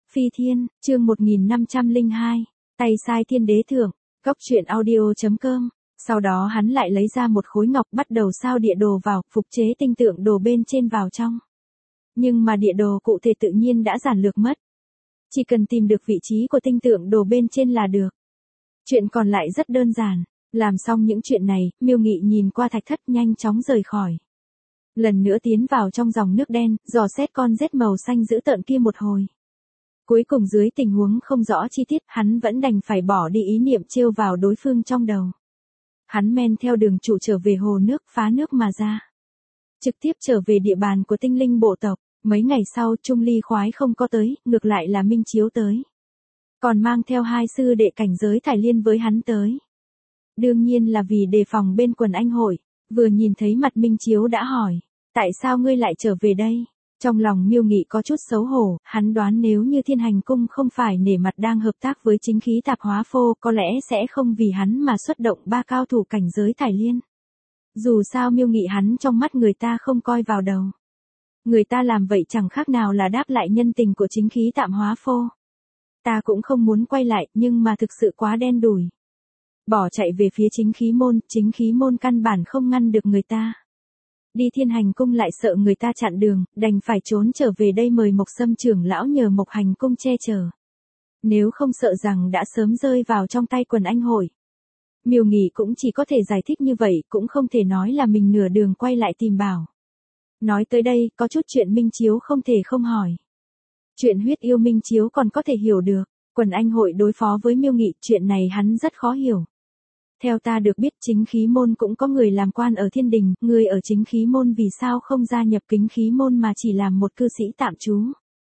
Phi Thiên, chương 1502, tay sai thiên đế thượng, góc truyện audio.com. Sau đó hắn lại lấy ra một khối ngọc bắt đầu sao địa đồ vào, phục chế tinh tượng đồ bên trên vào trong. Nhưng mà địa đồ cụ thể tự nhiên đã giản lược mất. Chỉ cần tìm được vị trí của tinh tượng đồ bên trên là được. Chuyện còn lại rất đơn giản. Làm xong những chuyện này, Miêu Nghị nhìn qua thạch thất nhanh chóng rời khỏi. Lần nữa tiến vào trong dòng nước đen, dò xét con rết màu xanh dữ tợn kia một hồi. Cuối cùng dưới tình huống không rõ chi tiết, hắn vẫn đành phải bỏ đi ý niệm trêu vào đối phương trong đầu. Hắn men theo đường trụ trở về hồ nước, phá nước mà ra. Trực tiếp trở về địa bàn của tinh linh bộ tộc. Mấy ngày sau, Trung Ly khoái không có tới, ngược lại là Minh Chiếu tới. Còn mang theo hai sư đệ cảnh giới thải liên với hắn tới. Đương nhiên là vì đề phòng bên quần anh hội. Vừa nhìn thấy mặt Minh Chiếu đã hỏi, tại sao ngươi lại trở về đây? Trong lòng Miêu Nghị có chút xấu hổ, hắn đoán nếu như Thiên Hành Cung không phải nể mặt đang hợp tác với chính khí tạp hóa phô, có lẽ sẽ không vì hắn mà xuất động ba cao thủ cảnh giới thải liên. Dù sao Miêu Nghị hắn trong mắt người ta không coi vào đầu. Người ta làm vậy chẳng khác nào là đáp lại nhân tình của chính khí tạm hóa phô. Ta cũng không muốn quay lại, nhưng mà thực sự quá đen đủi. Bỏ chạy về phía chính khí môn căn bản không ngăn được người ta. Đi Thiên Hành Cung lại sợ người ta chặn đường, đành phải trốn trở về đây mời Mộc Sâm trưởng lão nhờ Mộc Hành Cung che chở. Nếu không sợ rằng đã sớm rơi vào trong tay quần anh hội. Miêu Nghị cũng chỉ có thể giải thích như vậy, cũng không thể nói là mình nửa đường quay lại tìm bảo. Nói tới đây, có chút chuyện Minh Chiếu không thể không hỏi. Chuyện huyết yêu Minh Chiếu còn có thể hiểu được, quần anh hội đối phó với Miêu Nghị, chuyện này hắn rất khó hiểu. Theo ta được biết chính khí môn cũng có người làm quan ở thiên đình, người ở chính khí môn vì sao không gia nhập kính khí môn mà chỉ làm một cư sĩ tạm trú.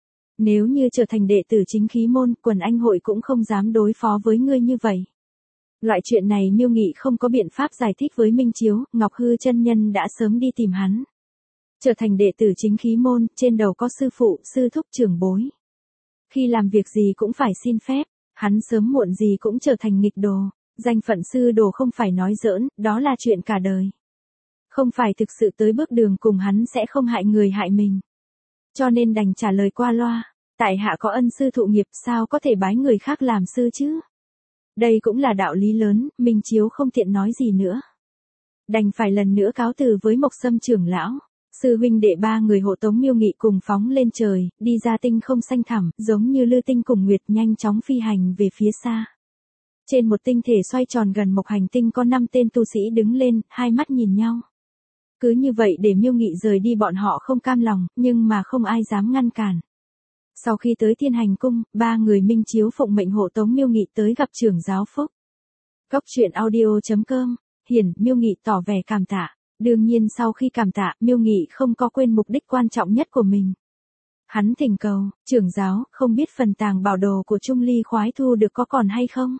Nếu như trở thành đệ tử chính khí môn, quần anh hội cũng không dám đối phó với ngươi như vậy. Loại chuyện này Miêu Nghị không có biện pháp giải thích với Minh Chiếu, Ngọc Hư chân nhân đã sớm đi tìm hắn. Trở thành đệ tử chính khí môn, trên đầu có sư phụ, sư thúc trưởng bối. Khi làm việc gì cũng phải xin phép, hắn sớm muộn gì cũng trở thành nghịch đồ. Danh phận sư đồ không phải nói giỡn, đó là chuyện cả đời. Không phải thực sự tới bước đường cùng hắn sẽ không hại người hại mình. Cho nên đành trả lời qua loa, tại hạ có ân sư thụ nghiệp sao có thể bái người khác làm sư chứ. Đây cũng là đạo lý lớn, Minh Chiếu không tiện nói gì nữa. Đành phải lần nữa cáo từ với Mộc Sâm trưởng lão. Sư huynh đệ ba người hộ tống Miêu Nghị cùng phóng lên trời, đi ra tinh không xanh thẳm, giống như lư tinh cùng nguyệt nhanh chóng phi hành về phía xa. Trên một tinh thể xoay tròn gần một hành tinh có 5 tên tu sĩ đứng lên, hai mắt nhìn nhau. Cứ như vậy để Miêu Nghị rời đi bọn họ không cam lòng, nhưng mà không ai dám ngăn cản. Sau khi tới Thiên Hành Cung, ba người Minh Chiếu phụng mệnh hộ tống Miêu Nghị tới gặp trưởng giáo Phúc. Góc truyện audio.com, Miêu Nghị tỏ vẻ cảm tạ. Đương nhiên sau khi cảm tạ, Miêu Nghị không có quên mục đích quan trọng nhất của mình. Hắn thỉnh cầu, trưởng giáo, không biết phần tàng bảo đồ của Trung Ly khoái thu được có còn hay không?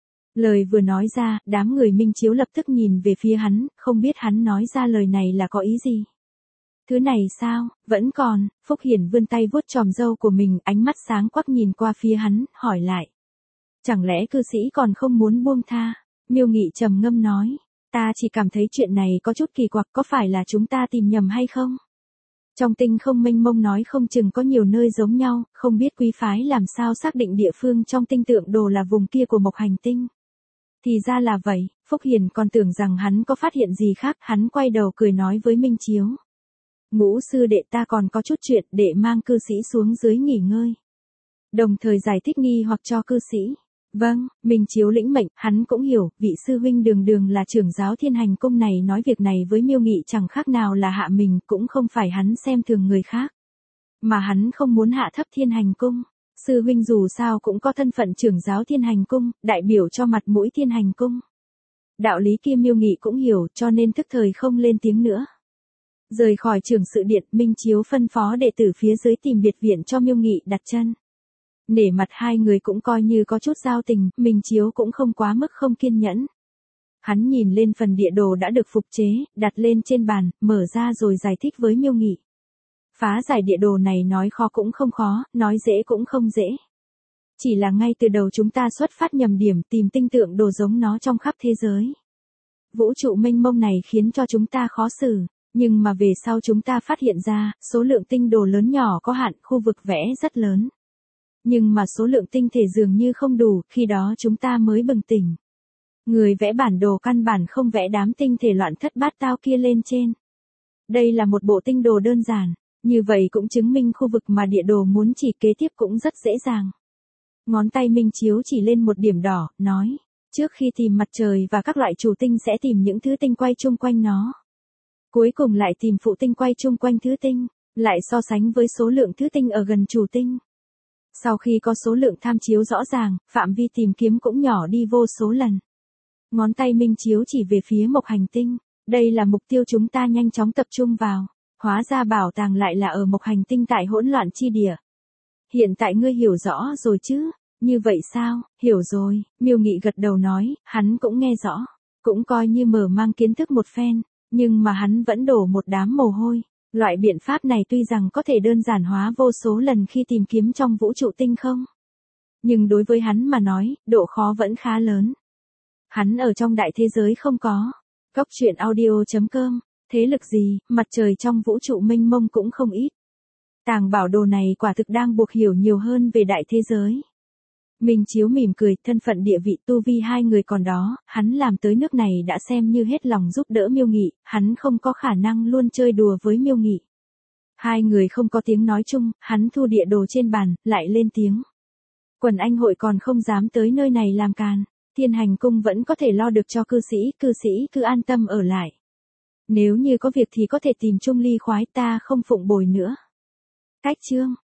Lời vừa nói ra, đám người Minh Chiếu lập tức nhìn về phía hắn, không biết hắn nói ra lời này là có ý gì. Thứ này sao, vẫn còn, Phúc Hiển vươn tay vuốt chòm râu của mình, ánh mắt sáng quắc nhìn qua phía hắn, hỏi lại. Chẳng lẽ cư sĩ còn không muốn buông tha? Miêu Nghị trầm ngâm nói. Ta chỉ cảm thấy chuyện này có chút kỳ quặc, có phải là chúng ta tìm nhầm hay không? Trong tinh không mênh mông nói không chừng có nhiều nơi giống nhau, không biết quý phái làm sao xác định địa phương trong tinh tượng đồ là vùng kia của Mộc Hành Tinh. Thì ra là vậy, Phúc Hiền còn tưởng rằng hắn có phát hiện gì khác, hắn quay đầu cười nói với Minh Chiếu. Ngũ sư đệ ta còn có chút chuyện, đệ mang cư sĩ xuống dưới nghỉ ngơi. Đồng thời giải thích nghi hoặc cho cư sĩ. Vâng, Minh Chiếu lĩnh mệnh, hắn cũng hiểu, vị sư huynh đường là trưởng giáo Thiên Hành Cung này nói việc này với Miêu Nghị chẳng khác nào là hạ mình, cũng không phải hắn xem thường người khác. Mà hắn không muốn hạ thấp Thiên Hành Cung. Sư huynh dù sao cũng có thân phận trưởng giáo Thiên Hành Cung, đại biểu cho mặt mũi Thiên Hành Cung. Đạo lý kia Miêu Nghị cũng hiểu, cho nên thức thời không lên tiếng nữa. Rời khỏi trưởng sự điện, Minh Chiếu phân phó đệ tử phía dưới tìm biệt viện cho Miêu Nghị đặt chân. Nể mặt hai người cũng coi như có chút giao tình, Minh Chiếu cũng không quá mức không kiên nhẫn. Hắn nhìn lên phần địa đồ đã được phục chế, đặt lên trên bàn, mở ra rồi giải thích với Miêu Nghị. Phá giải địa đồ này nói khó cũng không khó, nói dễ cũng không dễ. Chỉ là ngay từ đầu chúng ta xuất phát nhầm điểm tìm tinh tượng đồ giống nó trong khắp thế giới. Vũ trụ mênh mông này khiến cho chúng ta khó xử, nhưng mà về sau chúng ta phát hiện ra, số lượng tinh đồ lớn nhỏ có hạn, khu vực vẽ rất lớn. Nhưng mà số lượng tinh thể dường như không đủ, khi đó chúng ta mới bừng tỉnh. Người vẽ bản đồ căn bản không vẽ đám tinh thể loạn thất bát tao kia lên trên. Đây là một bộ tinh đồ đơn giản, như vậy cũng chứng minh khu vực mà địa đồ muốn chỉ kế tiếp cũng rất dễ dàng. Ngón tay Minh Chiếu chỉ lên một điểm đỏ, nói, trước khi tìm mặt trời và các loại chủ tinh sẽ tìm những thứ tinh quay chung quanh nó. Cuối cùng lại tìm phụ tinh quay chung quanh thứ tinh, lại so sánh với số lượng thứ tinh ở gần chủ tinh. Sau khi có số lượng tham chiếu rõ ràng, phạm vi tìm kiếm cũng nhỏ đi vô số lần. Ngón tay Minh Chiếu chỉ về phía Mộc hành tinh, đây là mục tiêu chúng ta nhanh chóng tập trung vào. Hóa ra bảo tàng lại là ở Mộc hành tinh tại hỗn loạn chi địa. Hiện tại ngươi hiểu rõ rồi chứ? Như vậy sao? Hiểu rồi, Miêu Nghị gật đầu nói, hắn cũng nghe rõ, cũng coi như mở mang kiến thức một phen, nhưng mà hắn vẫn đổ một đám mồ hôi. Loại biện pháp này tuy rằng có thể đơn giản hóa vô số lần khi tìm kiếm trong vũ trụ tinh không, nhưng đối với hắn mà nói, độ khó vẫn khá lớn. Hắn ở trong đại thế giới không có. Góc truyện audio.com, thế lực gì, mặt trời trong vũ trụ mênh mông cũng không ít. Tàng bảo đồ này quả thực đang buộc hiểu nhiều hơn về đại thế giới. Minh Chiếu mỉm cười, thân phận địa vị tu vi hai người còn đó, hắn làm tới nước này đã xem như hết lòng giúp đỡ Miêu Nghị, hắn không có khả năng luôn chơi đùa với Miêu Nghị. Hai người không có tiếng nói chung, hắn thu địa đồ trên bàn, lại lên tiếng. Quần anh hội còn không dám tới nơi này làm càn, Thiên Hành cung vẫn có thể lo được cho cư sĩ cứ an tâm ở lại. Nếu như có việc thì có thể tìm Trung Ly khoái, ta không phụng bồi nữa. Cách chương